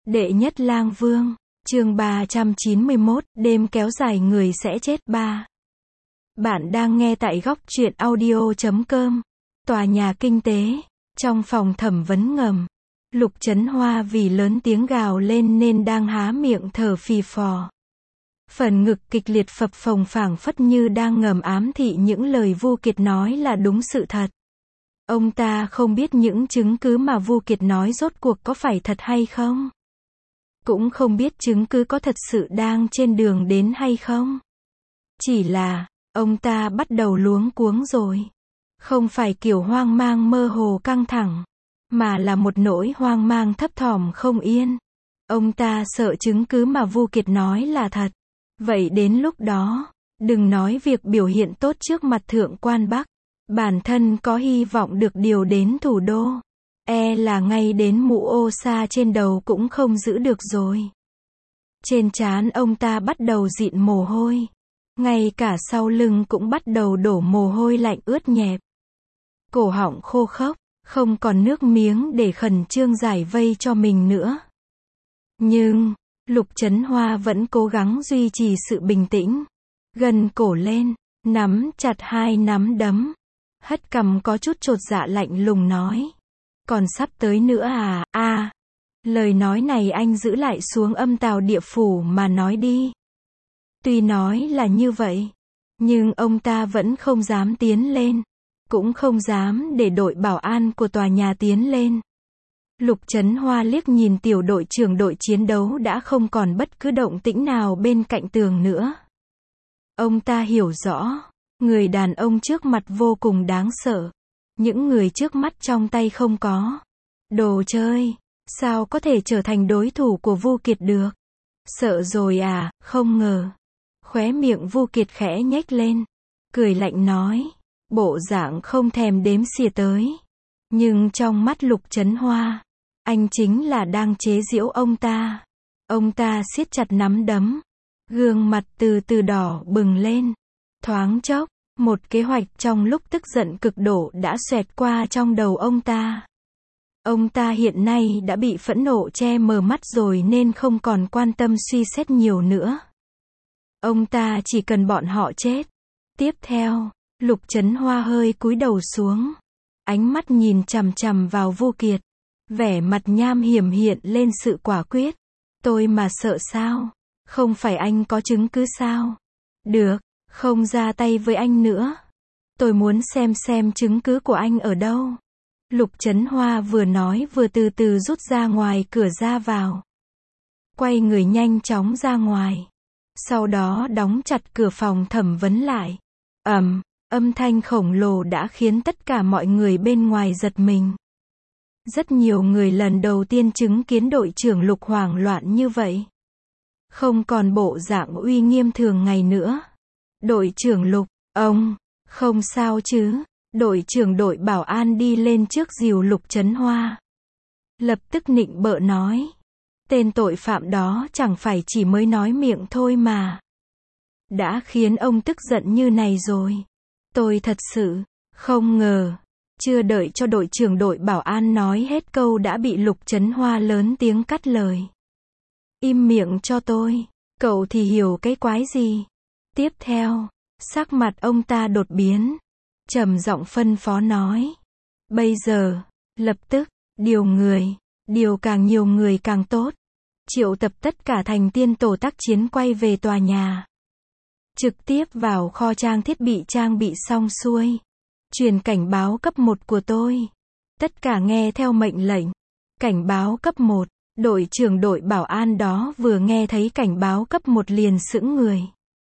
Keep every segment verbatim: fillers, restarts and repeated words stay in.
Đệ nhất lang vương, chương ba trăm chín mươi mốt, đêm kéo dài người sẽ chết ba. Bạn đang nghe tại góc truyện audio chấm com. Tòa nhà kinh tế, trong phòng thẩm vấn ngầm. Lục Chấn Hoa vì lớn tiếng gào lên nên đang há miệng thở phì phò. Phần ngực kịch liệt phập phồng phảng phất như đang ngầm ám thị những lời Vu Kiệt nói là đúng sự thật. Ông ta không biết những chứng cứ mà Vu Kiệt nói rốt cuộc có phải thật hay không. Cũng không biết chứng cứ có thật sự đang trên đường đến hay không. Chỉ là, ông ta bắt đầu luống cuống rồi. Không phải kiểu hoang mang mơ hồ căng thẳng, mà là một nỗi hoang mang thấp thỏm không yên. Ông ta sợ chứng cứ mà Vu Kiệt nói là thật. Vậy đến lúc đó, đừng nói việc biểu hiện tốt trước mặt thượng quan Bắc. Bản thân có hy vọng được điều đến thủ đô. E là ngay đến mũ ô sa trên đầu cũng không giữ được rồi. Trên trán ông ta bắt đầu dịn mồ hôi. Ngay cả sau lưng cũng bắt đầu đổ mồ hôi lạnh ướt nhẹp. Cổ họng khô khốc, không còn nước miếng để khẩn trương giải vây cho mình nữa. Nhưng, Lục Chấn Hoa vẫn cố gắng duy trì sự bình tĩnh. Gần cổ lên, nắm chặt hai nắm đấm. Hất cằm có chút chột dạ lạnh lùng nói. Còn sắp tới nữa à, a à, lời nói này anh giữ lại xuống âm tào địa phủ mà nói đi. Tuy nói là như vậy, nhưng ông ta vẫn không dám tiến lên, cũng không dám để đội bảo an của tòa nhà tiến lên. Lục Chấn Hoa liếc nhìn tiểu đội trưởng đội chiến đấu đã không còn bất cứ động tĩnh nào bên cạnh tường nữa. Ông ta hiểu rõ, người đàn ông trước mặt vô cùng đáng sợ. Những người trước mắt trong tay không có đồ chơi, sao có thể trở thành đối thủ của Vu Kiệt được? Sợ rồi à, không ngờ. Khóe miệng Vu Kiệt khẽ nhếch lên, cười lạnh nói, bộ dạng không thèm đếm xỉa tới. Nhưng trong mắt Lục Chấn Hoa, anh chính là đang chế giễu ông ta. Ông ta siết chặt nắm đấm, gương mặt từ từ đỏ bừng lên. Thoáng chốc, một kế hoạch trong lúc tức giận cực độ đã xoẹt qua trong đầu ông ta. Ông ta hiện nay đã bị phẫn nộ che mờ mắt rồi nên không còn quan tâm suy xét nhiều nữa. Ông ta chỉ cần bọn họ chết. Tiếp theo, Lục Chấn Hoa hơi cúi đầu xuống. Ánh mắt nhìn chằm chằm vào Vu Kiệt. Vẻ mặt nham hiểm hiện lên sự quả quyết. Tôi mà sợ sao? Không phải anh có chứng cứ sao? Được. Không ra tay với anh nữa. Tôi muốn xem xem chứng cứ của anh ở đâu. Lục Chấn Hoa vừa nói vừa từ từ rút ra ngoài cửa ra vào. Quay người nhanh chóng ra ngoài. Sau đó đóng chặt cửa phòng thẩm vấn lại. Ầm, âm thanh khổng lồ đã khiến tất cả mọi người bên ngoài giật mình. Rất nhiều người lần đầu tiên chứng kiến đội trưởng Lục hoảng loạn như vậy. Không còn bộ dạng uy nghiêm thường ngày nữa. Đội trưởng Lục, ông, không sao chứ? Đội trưởng đội bảo an đi lên trước dìu Lục Chấn Hoa. Lập tức nịnh bợ nói. Tên tội phạm đó chẳng phải chỉ mới nói miệng thôi mà. Đã khiến ông tức giận như này rồi. Tôi thật sự, không ngờ. Chưa đợi cho đội trưởng đội bảo an nói hết câu đã bị Lục Chấn Hoa lớn tiếng cắt lời. Im miệng cho tôi, cậu thì hiểu cái quái gì? Tiếp theo, sắc mặt ông ta đột biến, trầm giọng phân phó nói. Bây giờ, lập tức, điều người, điều càng nhiều người càng tốt. Triệu tập tất cả thành viên tổ tác chiến quay về tòa nhà. Trực tiếp vào kho trang thiết bị trang bị xong xuôi. Truyền cảnh báo cấp một của tôi. Tất cả nghe theo mệnh lệnh. Cảnh báo cấp một, đội trưởng đội bảo an đó vừa nghe thấy cảnh báo cấp một liền sững người.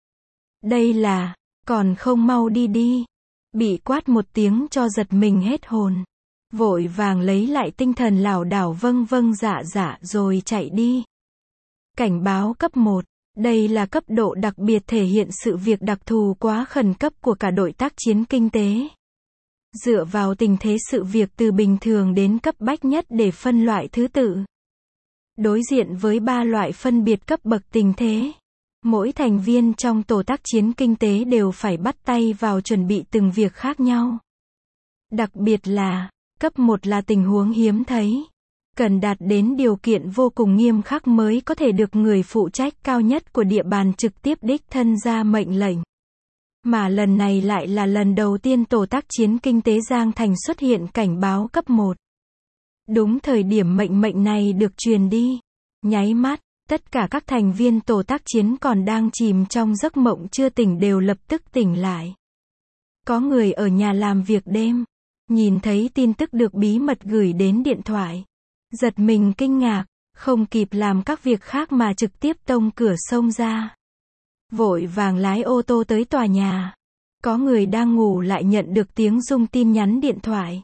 Đây là, còn không mau đi đi. Bị quát một tiếng cho giật mình hết hồn. Vội vàng lấy lại tinh thần lảo đảo vâng vâng dạ dạ rồi chạy đi. Cảnh báo cấp một, đây là cấp độ đặc biệt thể hiện sự việc đặc thù quá khẩn cấp của cả đội tác chiến kinh tế. Dựa vào tình thế sự việc từ bình thường đến cấp bách nhất để phân loại thứ tự. Đối diện với ba loại phân biệt cấp bậc tình thế. Mỗi thành viên trong tổ tác chiến kinh tế đều phải bắt tay vào chuẩn bị từng việc khác nhau. Đặc biệt là, cấp một là tình huống hiếm thấy. cần đạt đến điều kiện vô cùng nghiêm khắc mới có thể được người phụ trách cao nhất của địa bàn trực tiếp đích thân ra mệnh lệnh. Mà lần này lại là lần đầu tiên Tổ tác chiến kinh tế Giang Thành xuất hiện cảnh báo cấp một. Đúng thời điểm mệnh mệnh này được truyền đi, nháy mắt, tất cả các thành viên tổ tác chiến còn đang chìm trong giấc mộng chưa tỉnh đều lập tức tỉnh lại. Có người ở nhà làm việc đêm, nhìn thấy tin tức được bí mật gửi đến điện thoại. Giật mình kinh ngạc, không kịp làm các việc khác mà trực tiếp tông cửa xông ra. Vội vàng lái ô tô tới tòa nhà. Có người đang ngủ lại nhận được tiếng rung tin nhắn điện thoại.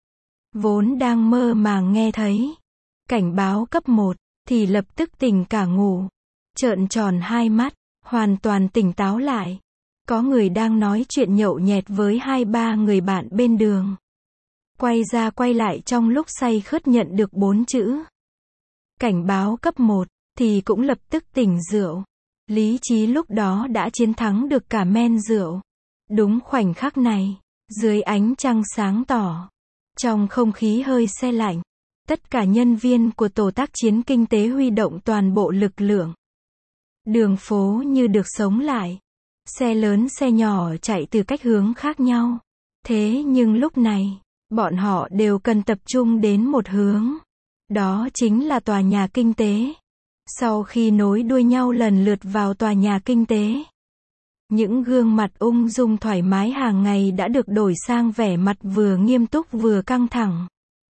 Vốn đang mơ màng nghe thấy cảnh báo cấp một, thì lập tức tỉnh cả ngủ. Trợn tròn hai mắt, hoàn toàn tỉnh táo lại. Có người đang nói chuyện nhậu nhẹt với hai ba người bạn bên đường. Quay ra quay lại trong lúc say khướt nhận được bốn chữ cảnh báo cấp một, thì cũng lập tức tỉnh rượu. Lý trí lúc đó đã chiến thắng được cả men rượu. Đúng khoảnh khắc này, dưới ánh trăng sáng tỏ, trong không khí hơi se lạnh, tất cả nhân viên của tổ tác chiến kinh tế huy động toàn bộ lực lượng. Đường phố như được sống lại. Xe lớn xe nhỏ chạy từ cách hướng khác nhau. Thế nhưng lúc này, bọn họ đều cần tập trung đến một hướng. Đó chính là tòa nhà kinh tế. Sau khi nối đuôi nhau lần lượt vào tòa nhà kinh tế, những gương mặt ung dung thoải mái hàng ngày đã được đổi sang vẻ mặt vừa nghiêm túc vừa căng thẳng.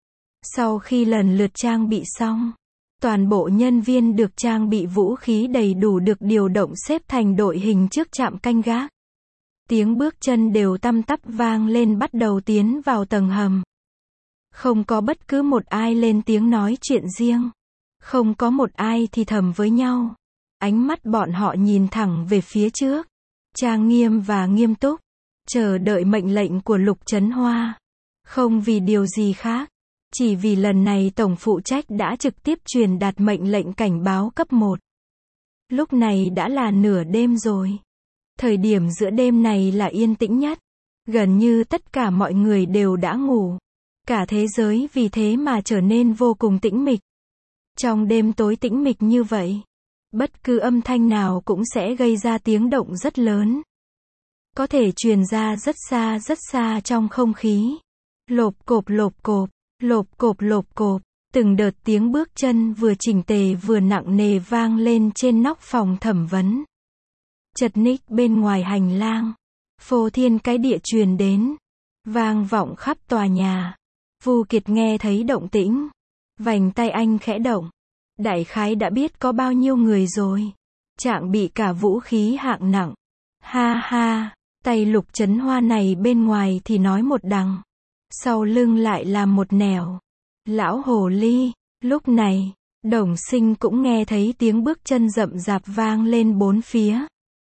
Sau khi lần lượt trang bị xong, toàn bộ nhân viên được trang bị vũ khí đầy đủ được điều động xếp thành đội hình trước trạm canh gác. Tiếng bước chân đều tăm tắp vang lên bắt đầu tiến vào tầng hầm. Không có bất cứ một ai lên tiếng nói chuyện riêng. Không có một ai thì thầm với nhau. Ánh mắt bọn họ nhìn thẳng về phía trước. Trang nghiêm và nghiêm túc. Chờ đợi mệnh lệnh của Lục Chấn Hoa. Không vì điều gì khác. Chỉ vì lần này tổng phụ trách đã trực tiếp truyền đạt mệnh lệnh cảnh báo cấp một. Lúc này đã là nửa đêm rồi. Thời điểm giữa đêm này là yên tĩnh nhất. Gần như tất cả mọi người đều đã ngủ. Cả thế giới vì thế mà trở nên vô cùng tĩnh mịch. Trong đêm tối tĩnh mịch như vậy, bất cứ âm thanh nào cũng sẽ gây ra tiếng động rất lớn. Có thể truyền ra rất xa rất xa trong không khí. Lộp cộp lộp cộp, lộp cộp lộp cộp, từng đợt tiếng bước chân vừa chỉnh tề vừa nặng nề vang lên trên nóc phòng thẩm vấn. Chật ních bên ngoài hành lang, phô thiên cái địa truyền đến, vang vọng khắp tòa nhà. Vu Kiệt nghe thấy động tĩnh, vành tay anh khẽ động. Đại khái đã biết có bao nhiêu người rồi. Trạng bị cả vũ khí hạng nặng. Ha ha, tay Lục Chấn Hoa này bên ngoài thì nói một đằng, sau lưng lại làm một nẻo. Lão hồ ly, lúc này, Đồng Sinh cũng nghe thấy tiếng bước chân rậm rạp vang lên bốn phía.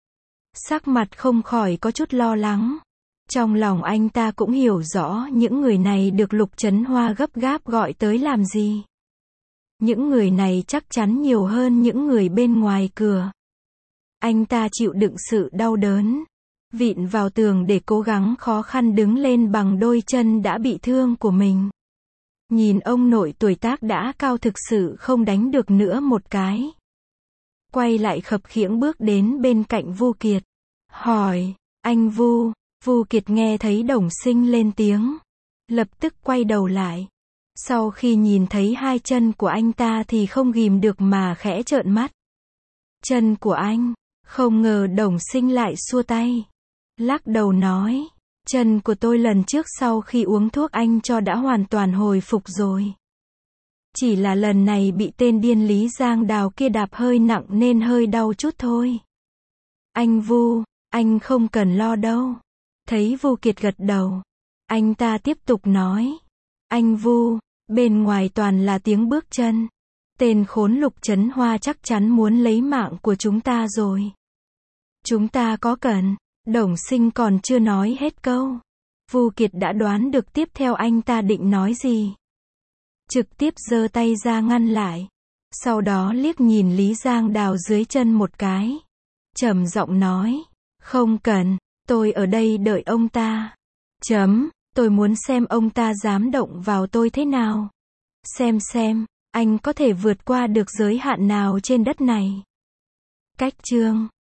Sắc mặt không khỏi có chút lo lắng. Trong lòng anh ta cũng hiểu rõ những người này được Lục Chấn Hoa gấp gáp gọi tới làm gì. Những người này chắc chắn nhiều hơn những người bên ngoài cửa. Anh ta chịu đựng sự đau đớn, vịn vào tường để cố gắng khó khăn đứng lên bằng đôi chân đã bị thương của mình. Nhìn ông nội tuổi tác đã cao thực sự không đánh được nữa một cái. Quay lại khập khiễng bước đến bên cạnh Vu Kiệt. Hỏi, anh Vu, Vu Kiệt nghe thấy Đồng Sinh lên tiếng. Lập tức quay đầu lại. Sau khi nhìn thấy hai chân của anh ta thì không ghìm được mà khẽ trợn mắt. Chân của anh, không ngờ Đồng Sinh lại xua tay. Lắc đầu nói, chân của tôi lần trước sau khi uống thuốc anh cho đã hoàn toàn hồi phục rồi. Chỉ là lần này bị tên điên Lý Giang Đào kia đạp hơi nặng nên hơi đau chút thôi. Anh Vu, anh không cần lo đâu. Thấy Vu Kiệt gật đầu, anh ta tiếp tục nói. Anh Vu, bên ngoài toàn là tiếng bước chân. Tên khốn Lục Chấn Hoa chắc chắn muốn lấy mạng của chúng ta rồi. Chúng ta có cần. Đồng Sinh còn chưa nói hết câu. Vu Kiệt đã đoán được tiếp theo anh ta định nói gì. Trực tiếp giơ tay ra ngăn lại. Sau đó liếc nhìn Lý Giang Đào dưới chân một cái. Trầm giọng nói. Không cần, tôi ở đây đợi ông ta. Chấm, tôi muốn xem ông ta dám động vào tôi thế nào. Xem xem, Anh có thể vượt qua được giới hạn nào trên đất này? Cách chương